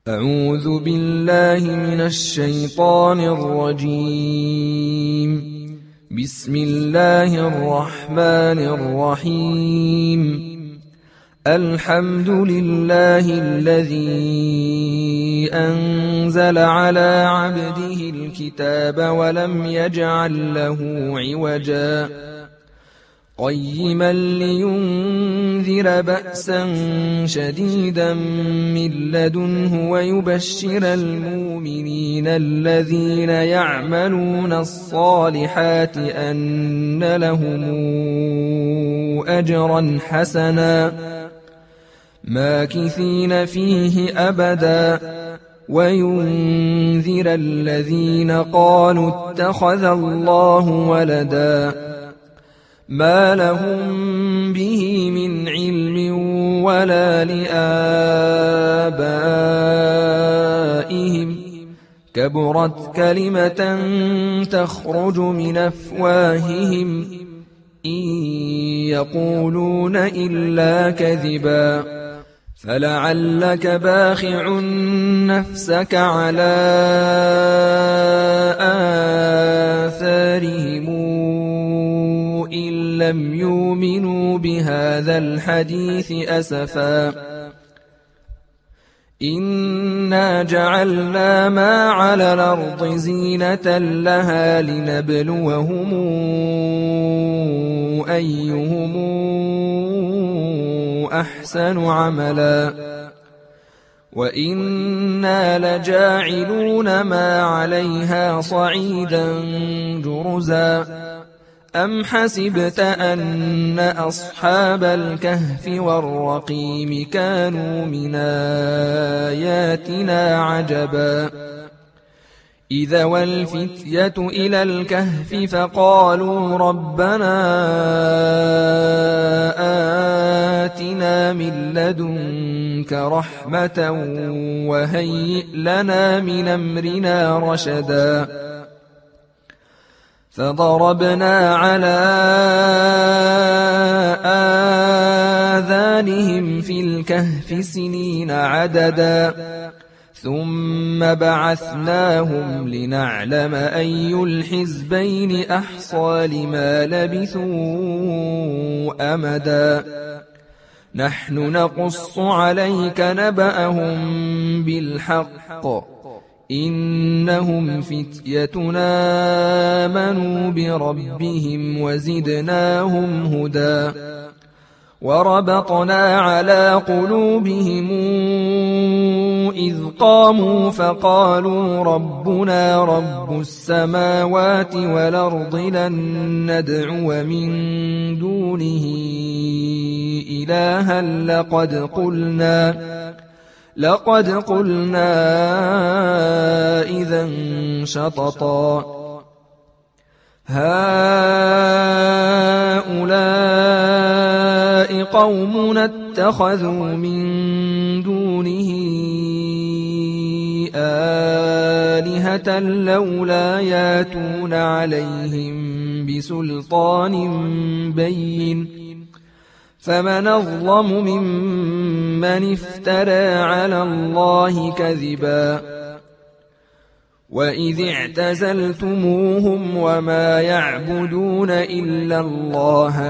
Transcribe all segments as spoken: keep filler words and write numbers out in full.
أعوذ بالله من الشيطان الرجيم. بسم الله الرحمن الرحيم. الحمد لله الذي أنزل على عبده الكتاب ولم يجعل له عوجا قيما لينذر بأسا شديدا من لدنه ويبشر المؤمنين الذين يعملون الصالحات أن لهم أجرا حسنا ماكثين فيه أبدا وينذر الذين قالوا اتخذ الله ولدا ما لهم به من علم ولا لآبائهم كبرت كلمة تخرج من أفواههم إن يقولون إلا كذبا فلعلك باخع نفسك على آثارهم إن لم يؤمنوا بهذا الحديث أسفا إنا جعلنا ما على الأرض زينة لها لنبلوهم أيهم أحسن عملا وإنا لجاعلون ما عليها صعيدا جرزا أم حسبت أن أصحاب الكهف والرقيم كانوا من آياتنا عجبا إذا والفتية إلى الكهف فقالوا ربنا آتنا من لدنك رحمة وهيئ لنا من أمرنا رشدا فضربنا على آذانهم في الكهف سنين عددا ثم بعثناهم لنعلم أي الحزبين أحصى لما لبثوا أمدا نحن نقص عليك نبأهم بالحق إنهم فتيتنا آمنوا بربهم وزدناهم هدى وربطنا على قلوبهم إذ قاموا فقالوا ربنا رب السماوات والأرض لن ندعو من دونه إلها لقد قلنا لقد قلنا إذا شططا هؤلاء قومنا اتخذوا من دونه آلهة لولا ياتون عليهم بسلطان بين فمن أظلم ممن افترى على الله كذبا وإذ اعتزلتموهم وما يعبدون إلا الله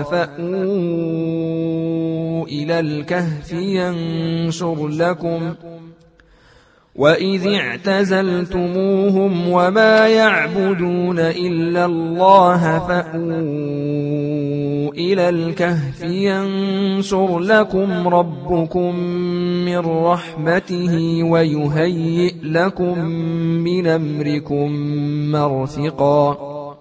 فأووا إلى الكهف ينشر لكم وإذ اعتزلتموهم وما يعبدون إلا الله فأووا إلى الكهف ينشر لكم ربكم من رحمته ويهيئ لكم من أمركم مرفقا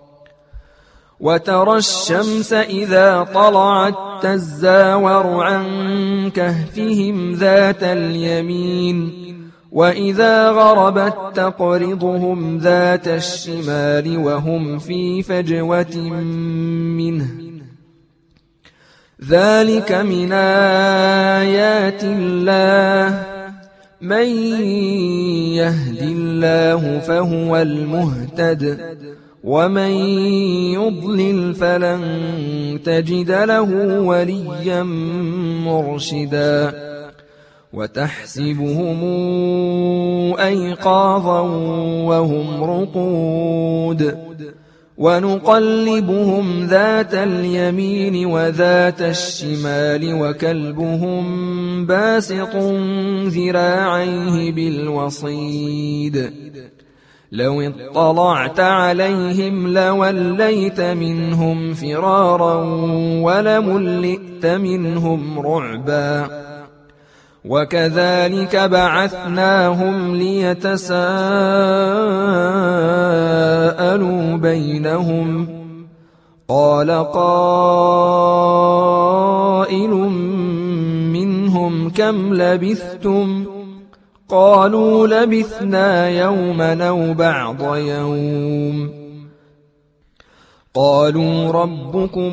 وترى الشمس إذا طلعت تزاور عن كهفهم ذات اليمين وإذا غربت تقرضهم ذات الشمال وهم في فجوة منه ذلك من آيات الله من يهد الله فهو المهتد ومن يضلل فلن تجد له وليا مرشدا وتحسبهم أيقاظا وهم رقود ونقلبهم ذات اليمين وذات الشمال وكلبهم باسط ذراعيه بالوصيد لو اطلعت عليهم لوليت منهم فرارا ولملئت منهم رعبا وكذلك بعثناهم ليتساءلوا بينهم قال قائل منهم كم لبثتم قالوا لبثنا يوما أو بعض يوم قالوا ربكم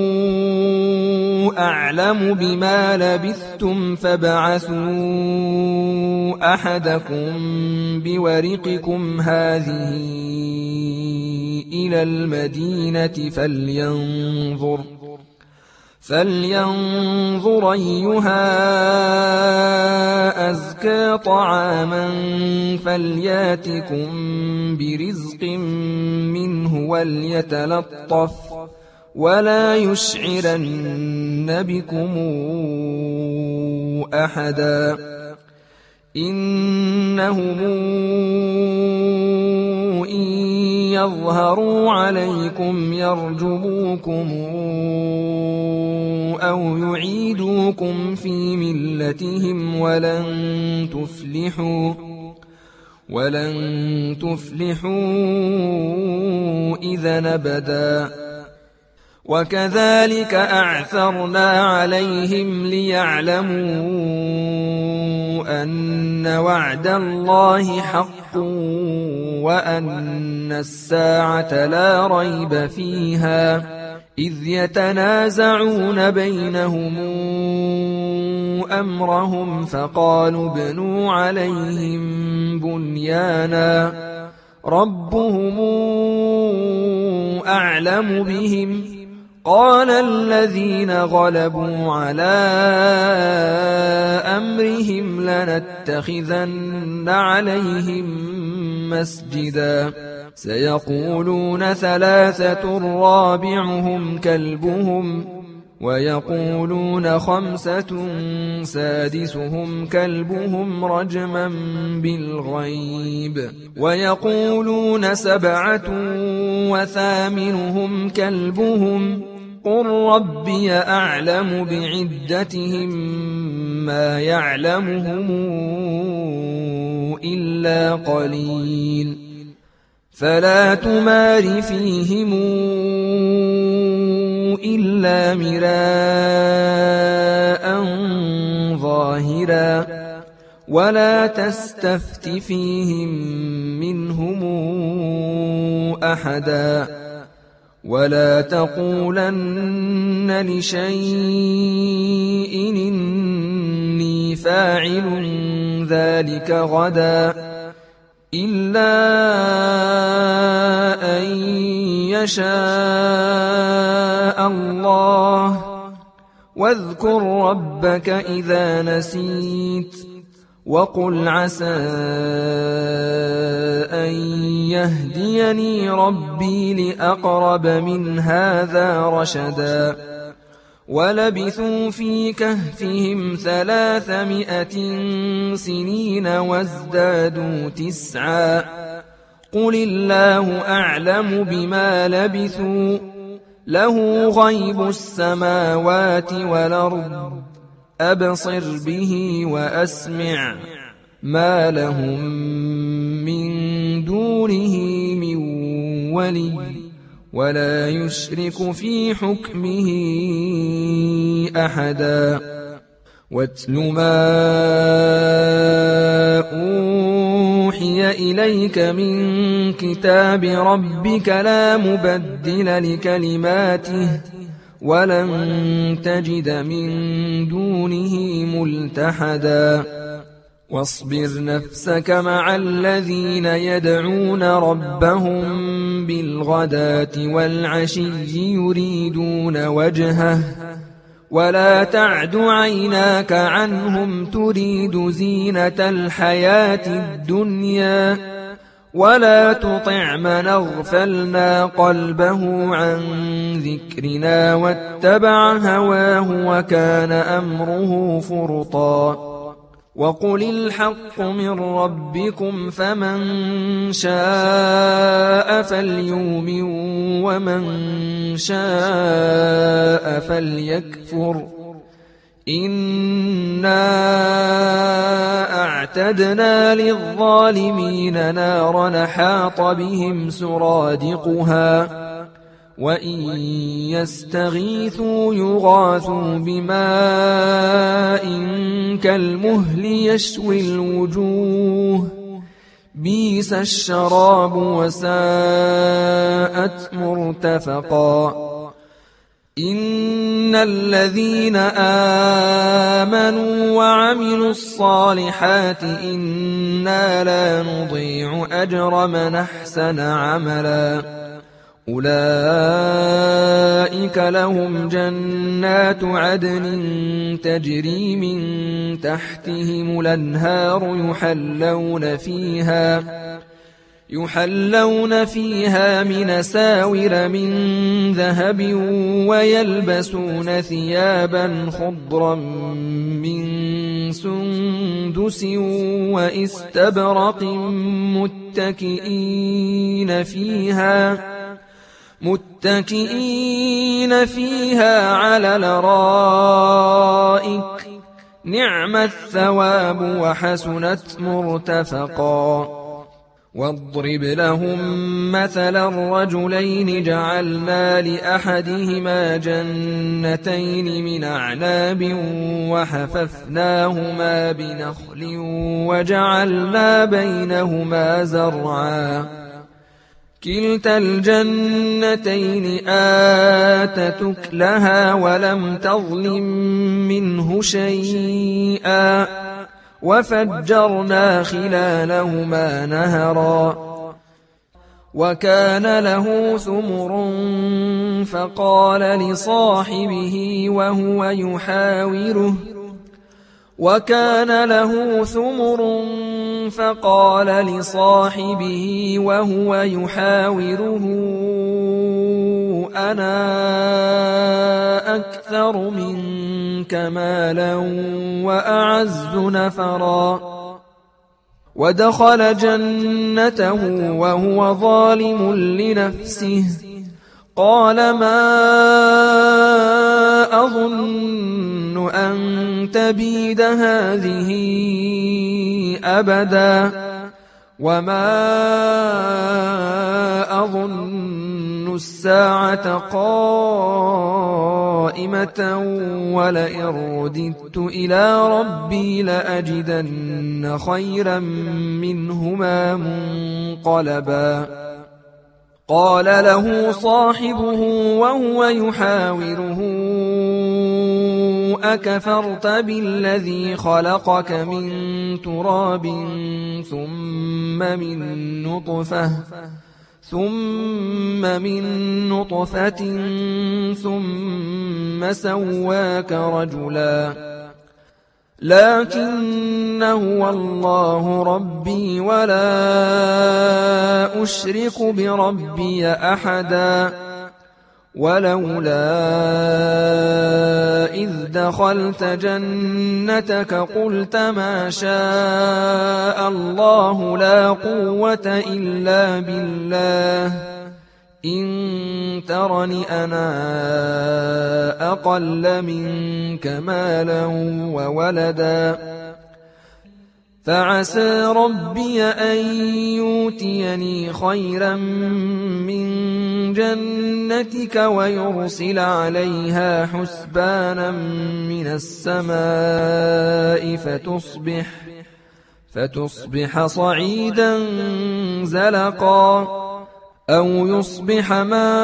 أعلم بما لبثتم فابعثوا أحدكم بورقكم هذه إلى المدينة فلينظر فلينظر أيها أزكى طعاما فلياتكم برزق منه وليتلطف ولا يشعرن بكم أحدا إنهم إن يظهروا عليكم يرجموكم أو يعيدوكم في ملتهم ولن تفلحوا ولن تفلحوا إذا أبدا وكذلك أعثرنا عليهم ليعلموا أن وعد الله حق وأن الساعة لا ريب فيها إذ يتنازعون بينهم أمرهم فقالوا ابنوا عليهم بنيانا ربهم أعلم بهم قال الذين غلبوا على أمرهم لنتخذن عليهم مسجدا سيقولون ثلاثة رابعهم كلبهم ويقولون خمسة سادسهم كلبهم رجما بالغيب ويقولون سبعة وثامنهم كلبهم قل ربي أعلم بعدتهم ما يعلمهم إلا قليل فلا تمار فيهم إلا مراء ظاهرا ولا تستفت فيهم منهم أحدا ولا تقولن لشيء إني فاعل ذلك غدا إلا أن يشاء الله واذكر ربك إذا نسيت وقل عسى أن يهديني ربي لأقرب من هذا رشدا ولبثوا في كهفهم ثلاثمائة سنين وازدادوا تسعا قل الله أعلم بما لبثوا له غيب السماوات والأرض أبصر به وأسمع ما لهم من دونه من ولي ولا يشرك في حكمه أحدا واتل ما أوحي إليك من كتاب ربك لا مبدل لكلماته ولن تجد من دونه ملتحدا واصبر نفسك مع الذين يدعون ربهم بالغداة والعشي يريدون وجهه ولا تعد عيناك عنهم تريد زينة الحياة الدنيا ولا تطع من أغفلنا قلبه عن ذكرنا واتبع هواه وكان أمره فرطا وقل الحق من ربكم فمن شاء فليؤمن ومن شاء فليكفر إنا أعتدنا للظالمين نارا حاط بهم سرادقها وإن يستغيثوا يغاثوا بماء كالمهل يشوي الوجوه بئس الشراب وساءت مرتفقا إن الذين آمنوا وعملوا الصالحات إنا لا نضيع أجر من أحسن عملا أولئك لهم جنات عدن تجري من تحتهم الأنهار يحلون فيها يحلون فيها من ساور من ذهب ويلبسون ثيابا خضرا من سندس واستبرق متكئين فيها متكئين فيها على الأرائك نعم الثواب وحسنت مرتفقا واضرب لهم مثلا الرجلين جعلنا لأحدهما جنتين من أعناب وحففناهما بنخل وجعلنا بينهما زرعا كلتا الجنتين آتت أكلها ولم تظلم منه شيئا وفجرنا خلالهما نهرا وكان له ثمر فقال لصاحبه وهو يحاوره وكان له ثمر فقال لصاحبه وهو يحاوره أنا أكثر منك مالا وأعز نفرا ودخل جنته وهو ظالم لنفسه قال ما أظن أن تبيد هذه أبدا وما أظن الساعة قائمة ولئن رددت إلى ربي لأجدن خيرا منهما منقلبا قال له صاحبه وهو يحاوره أكفرت بالذي خلقك من تراب ثم من نطفة ثم من نطفة ثم سواك رجلا لكن هو الله ربي ولا أشرك بربي أحدا ولولا إذ دخلت جنتك قلت ما شاء الله لا قوة إلا بالله إن ترني أنا أقل منك مالا وولدا فعسى ربي أن يؤتيني خيرا من جنتك ويرسل عليها حسبانا من السماء فتصبح فتصبح صعيدا زلقا أو يصبح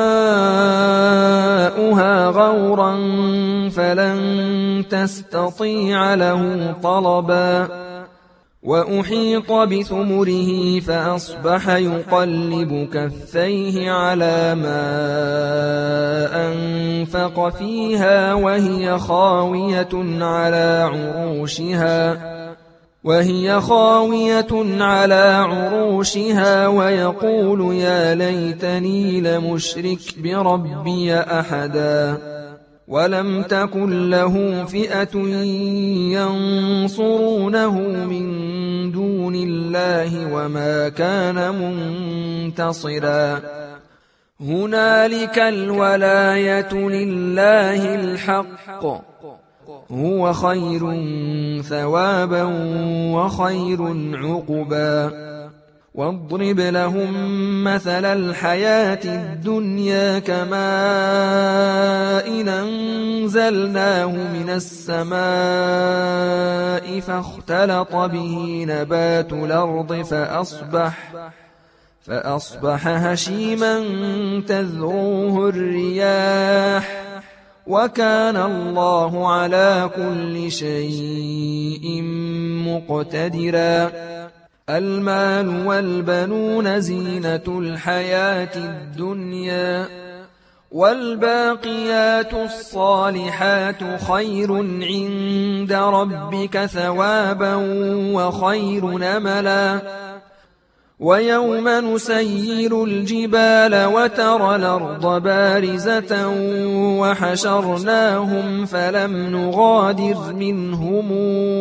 ماؤها غورا فلن تستطيع له طلبا وأحيط بثمره فأصبح يقلب كفيه على ما أنفق فيها وهي خاوية على عروشها وهي خاوية على عروشها ويقول يا ليتني لمشرك بربي أحدا ولم تكن له فئة ينصرونه من دون الله وما كان منتصرا هنالك الولاية لله الحق هو خير ثوابا وخير عقبا واضرب لهم مثل الحياة الدنيا كماء أنزلناه من السماء فاختلط به نبات الأرض فأصبح فأصبح هشيما تذروه الرياح وكان الله على كل شيء مقتدرا المال والبنون زينة الحياة الدنيا والباقيات الصالحات خير عند ربك ثوابا وخير نملا ويوم نسير الجبال وترى الأرض بارزة وحشرناهم فلم نغادر منهم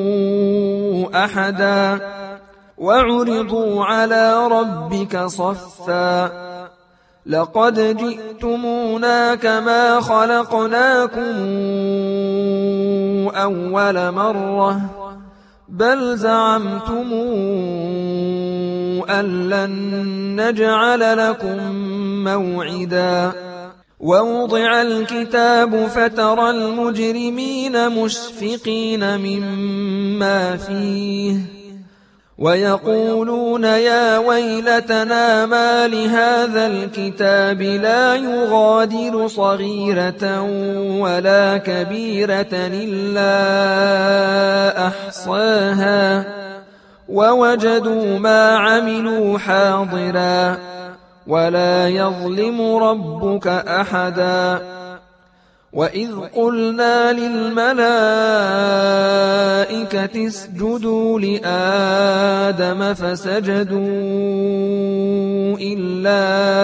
أحدا وعرضوا على ربك صفا لقد جئتمونا كما خلقناكم أول مرة بل زعمتم أن لن نجعل لكم موعدا ووضع الكتاب فترى المجرمين مشفقين مما فيه ويقولون يا ويلتنا ما لهذا الكتاب لا يغادر صغيرة ولا كبيرة إلا أحصاها ووجدوا ما عملوا حاضرا ولا يظلم ربك أحدا وإذ قلنا للملائكة اسجدوا لآدم فسجدوا إلا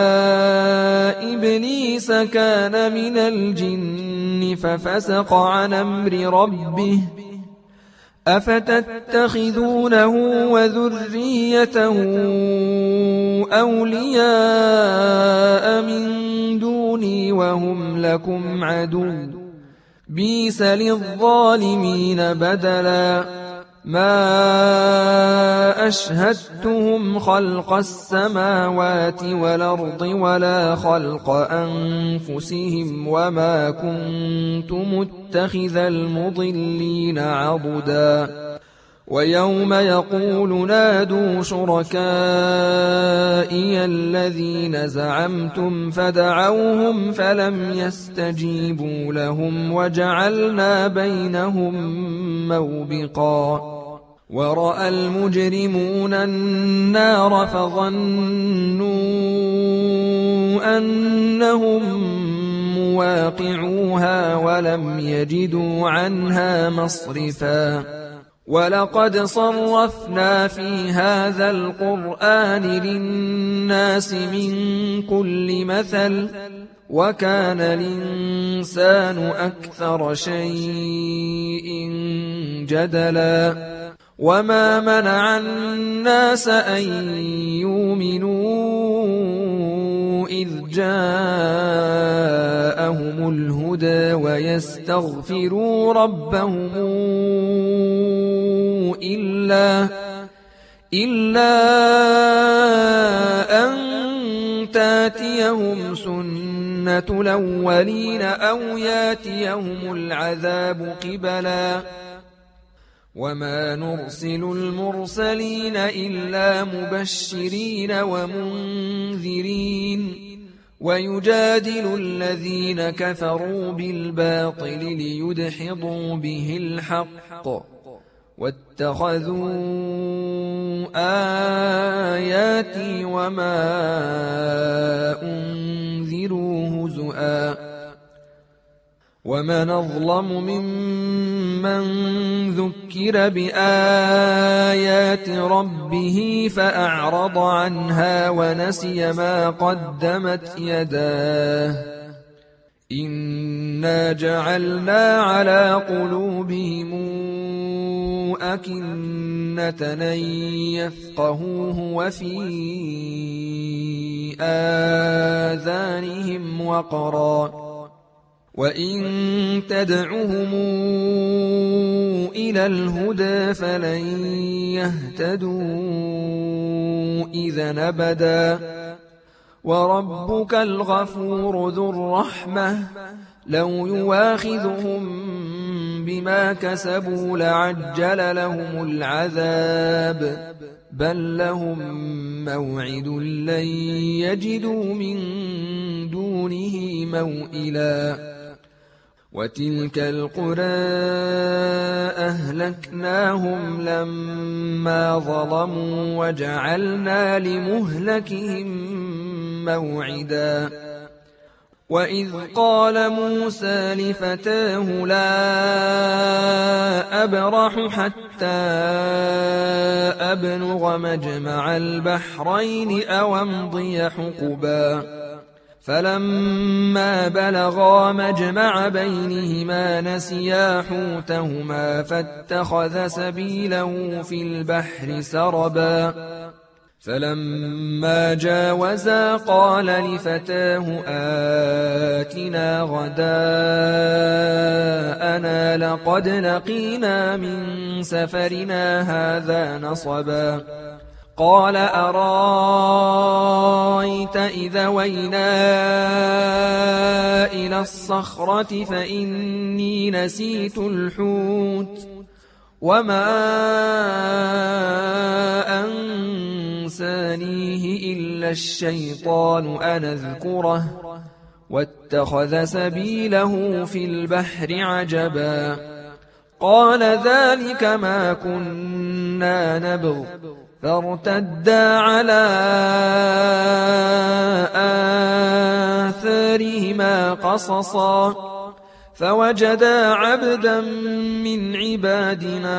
إبليس كان من الجن ففسق عن أمر ربه أفتتخذونه وذريته أولياء من دوني وهم لكم عدو بئس للظالمين بدلا ما أشهدتهم خلق السماوات والأرض ولا خلق أنفسهم وما كنت متخذ المضلين عضدا ويوم يقول نادوا شركائي الذين زعمتم فدعوهم فلم يستجيبوا لهم وجعلنا بينهم موبقا ورأى المجرمون النار فظنوا أنهم مواقعوها ولم يجدوا عنها مصرفا ولقد صرفنا في هذا القرآن للناس من كل مثل وكان الإنسان أكثر شيء جدلا وما منع الناس أن يؤمنوا إذ جاءهم الهدى ويستغفروا ربهم إلا إلا أن تاتيهم سنة الأولين أو ياتيهم العذاب قبلا وما نرسل المرسلين إلا مبشرين ومنذرين ويجادل الذين كفروا بالباطل ليدحضوا به الحق واتخذوا آياتي وما أنذروا هزؤا ومن أظلم ممن ذكر بآيات ربه فأعرض عنها ونسي ما قدمت يداه إنا جعلنا على قلوبهم أكنة أن يفقهوه وفي آذانهم وقرا وإن تدعهم إلى الهدى فلن يهتدوا إذا أبدا وربك الغفور ذو الرحمة لو يواخذهم بما كسبوا لعجل لهم العذاب بل لهم موعد لن يجدوا من دونه موئلا وتلك القرى أهلكناهم لما ظلموا وجعلنا لمهلكهم موعدا وإذ قال موسى لفتاه لا أبرح حتى أبلغ مجمع البحرين أو أمضي حقبا فلما بلغا مجمع بينهما نسيا حوتهما فاتخذ سبيله في البحر سربا فلما جاوزا قال لفتاه آتنا غداءنا لقد لقينا من سفرنا هذا نصبا قال أرايت إذا وينا إلى الصخرة فإني نسيت الحوت وما أنسانيه إلا الشيطان أن أذكره واتخذ سبيله في البحر عجبا قال ذلك ما كنا نبغ فارتدا على آثارهما قصصا فوجدا عبدا من عبادنا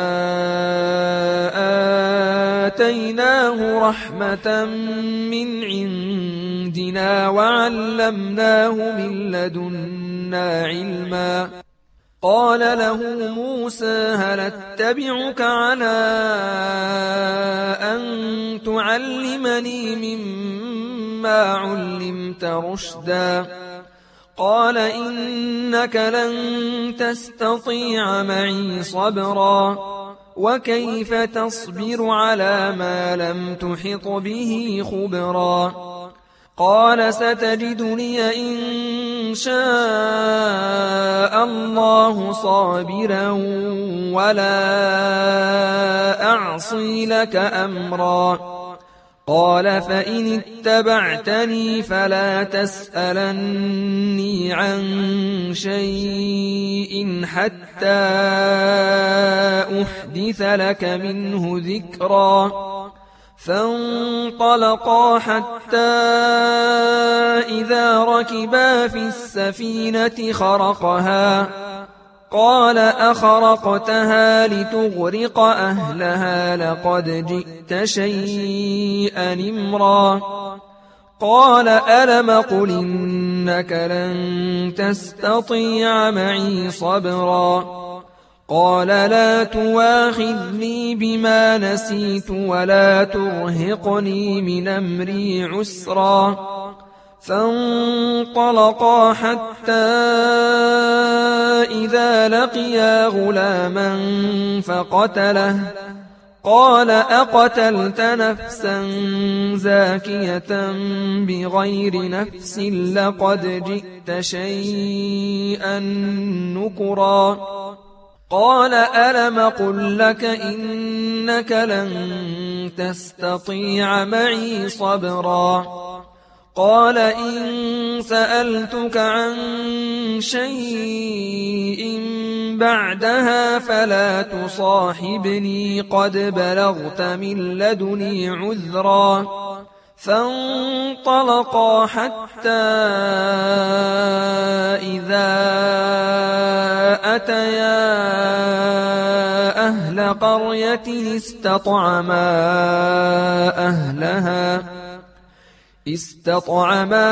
آتيناه رحمة من عندنا وعلمناه من لدنا علما قال له موسى هل اتبعك على أن تعلمني مما علمت رشدا قال إنك لن تستطيع معي صبرا وكيف تصبر على ما لم تحط به خبرا قال ستجدني إن شاء الله صابرا ولا أعصي لك أمرا قال فإن اتبعتني فلا تسألني عن شيء حتى أحدث لك منه ذكرا فانطلقا حتى إذا ركبا في السفينة خرقها قال أخرقتها لتغرق أهلها لقد جئت شيئا إمرا قال ألم قل إنك لن تستطيع معي صبرا قال لا تواخذني بما نسيت ولا ترهقني من أمري عسرا فانطلقا حتى إذا لقيا غلاما فقتله قال أقتلت نفسا زاكية بغير نفس لقد جئت شيئا نكرا قال ألم قل لك إنك لن تستطيع معي صبرا قال إن سألتك عن شيء بعدها فلا تصاحبني قد بلغت من لدني عذرا فانطلقا حتى إذا أتيا أهل قرية استطعما أهلها استطعما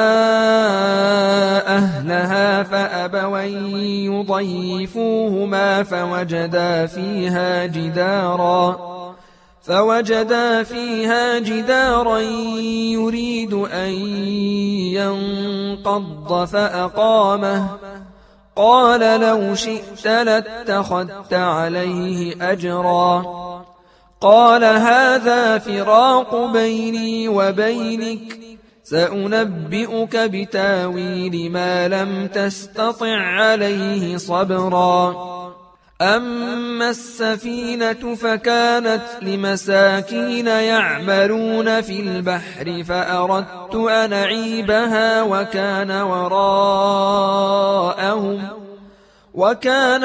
أهلها فأبوا يضيفوهما فوجدا فيها جدارا فوجدا فيها جدارا يريد أن ينقض فأقامه قال لو شئت لاتخذت عليه أجرا قال هذا فراق بيني وبينك سأنبئك بتاويل ما لم تستطع عليه صبرا أما السفينة فكانت لمساكين يعملون في البحر فأردت أن أعيبها وكان وراءهم وكان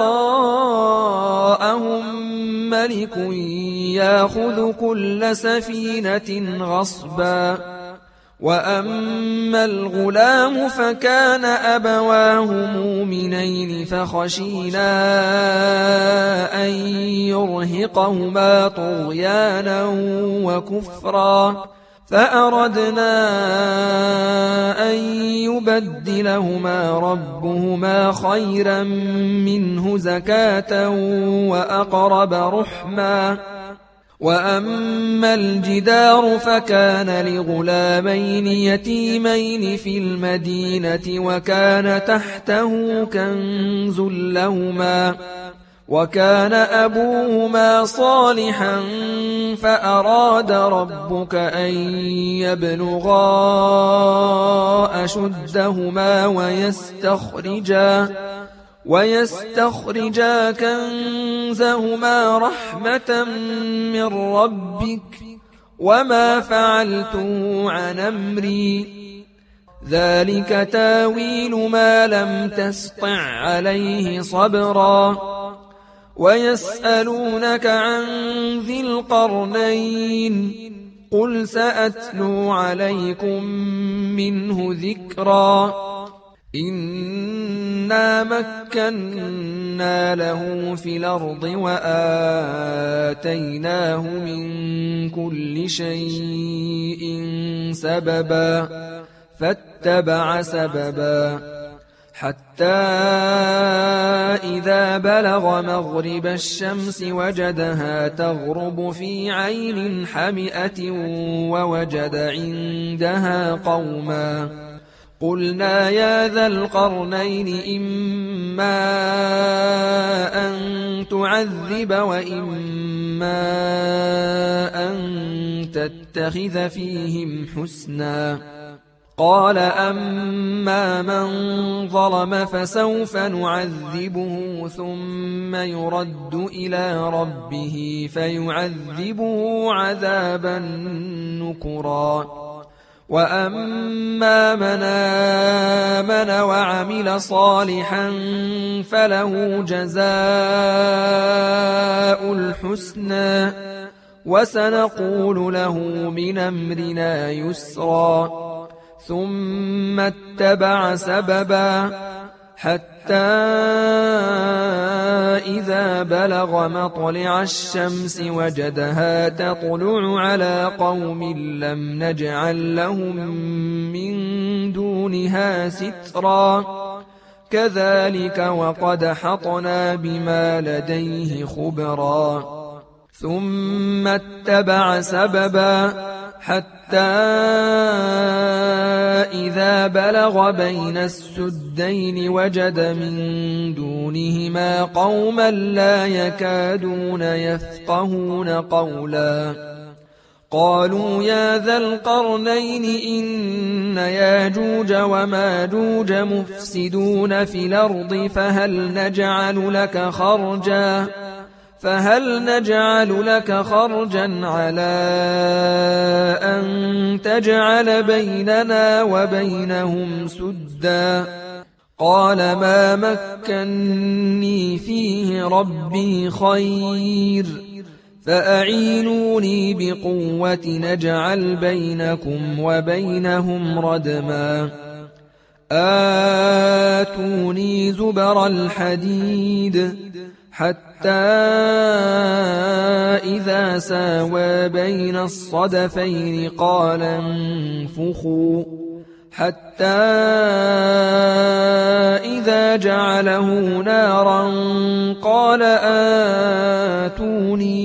وراءهم ملك يأخذ كل سفينة غصبا وأما الغلام فكان أبواه مؤمنين فخشينا أن يرهقهما طغيانا وكفرا فأردنا أن يبدلهما ربهما خيرا منه زكاة وأقرب رحما وأما الجدار فكان لغلامين يتيمين في المدينة وكان تحته كنز لهما وكان أبوهما صالحا فأراد ربك أن يبلغا أشدهما ويستخرجا ويستخرجا كنزهما رحمة من ربك وما فعلته عن أمري ذلك تاويل ما لم تسطع عليه صبرا ويسألونك عن ذي القرنين قل سأتلو عليكم منه ذكرا إنا مكنا له في الأرض وآتيناه من كل شيء سببا فاتبع سببا حتى إذا بلغ مغرب الشمس وجدها تغرب في عين حمئة ووجد عندها قوما قلنا يا ذا القرنين إما أن تعذب وإما أن تتخذ فيهم حسنا قال أما من ظلم فسوف نعذبه ثم يرد إلى ربه فيعذبه عذابا نكرا وأما من آمن وعمل صالحا فله جزاء الحسنى وسنقول له من أمرنا يسرا ثم اتبع سببا حتى إذا بلغ مطلع الشمس وجدها تطلع على قوم لم نجعل لهم من دونها سترا كذلك وقد حطنا بما لديه خبرا ثم اتبع سببا حتى إذا بلغ بين السدين وجد من دونهما قوما لا يكادون يفقهون قولا قالوا يا ذا القرنين إن ياجوج وماجوج مفسدون في الأرض فهل نجعل لك خرجا فهل نجعل لك خرجا على أن تجعل بيننا وبينهم سدا قال ما مكني فيه ربي خير فأعينوني بقوة نجعل بينكم وبينهم ردما آتوني زبر الحديد حتى إذا ساوى بين الصدفين قال انفخوا حتى إذا جعله نارا قال آتوني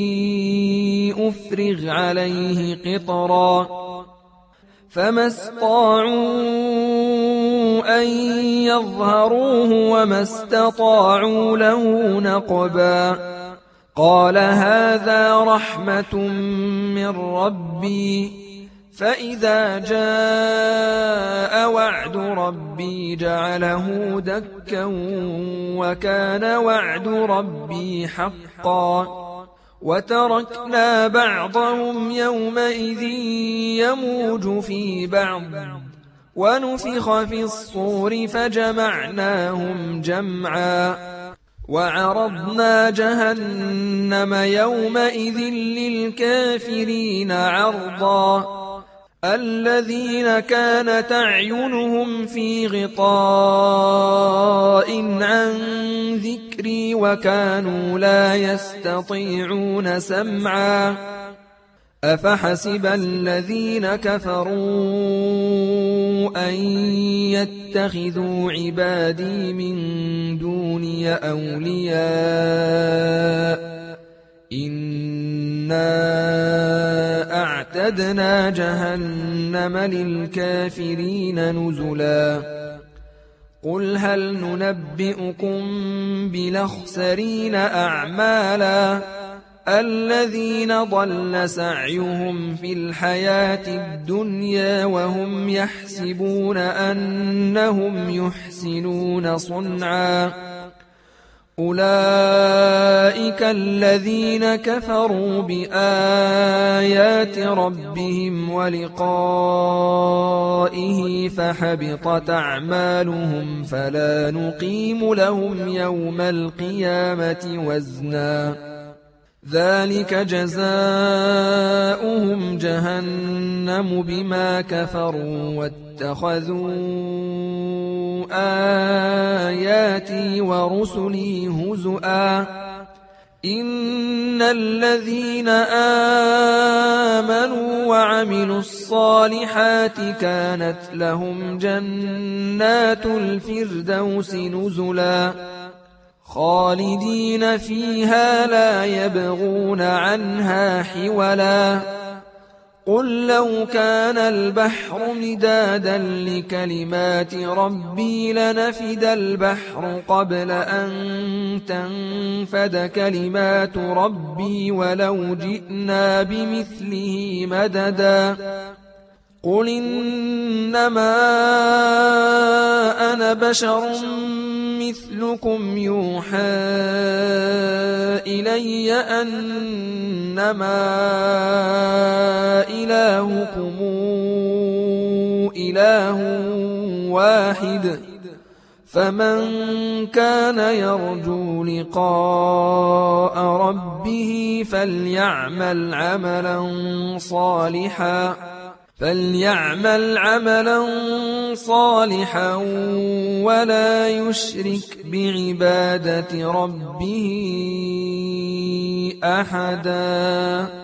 أفرغ عليه قطرا فما استطاعوا أن يظهروه وما استطاعوا له نقبا قال هذا رحمة من ربي فإذا جاء وعد ربي جعله دكا وكان وعد ربي حقا وتركنا بعضهم يومئذ يموج في بعض ونفخ في الصور فجمعناهم جمعا وعرضنا جهنم يومئذ للكافرين عرضا الذين كانت أعينهم في غطاء عن ذكري وكانوا لا يستطيعون سمعا أفحسب الذين كفروا أن يتخذوا عبادي من دوني أولياء إنا أعتدنا جهنم للكافرين نزلا قل هل ننبئكم بالأخسرين أعمالا الذين ضل سعيهم في الحياة الدنيا وهم يحسبون أنهم يحسنون صنعا أولئك الذين كفروا بآيات ربهم ولقائه فحبطت أعمالهم فلا نقيم لهم يوم القيامة وزنا ذلك جزاؤهم جهنم بما كفروا واتخذوا آياتي ورسلي هزؤا إن الذين آمنوا وعملوا الصالحات كانت لهم جنات الفردوس نزلا خالدين فيها لا يبغون عنها حولا قل لو كان البحر مدادا لكلمات ربي لنفد البحر قبل أن تنفد كلمات ربي ولو جئنا بمثله مددا قل إنما أنا بشر مثلكم يوحى إلي أنما إلهكم إله واحد فمن كان يرجو لقاء ربه فليعمل عملا صالحا فليعمل عملا صالحا ولا يشرك بعبادة ربه أحدا.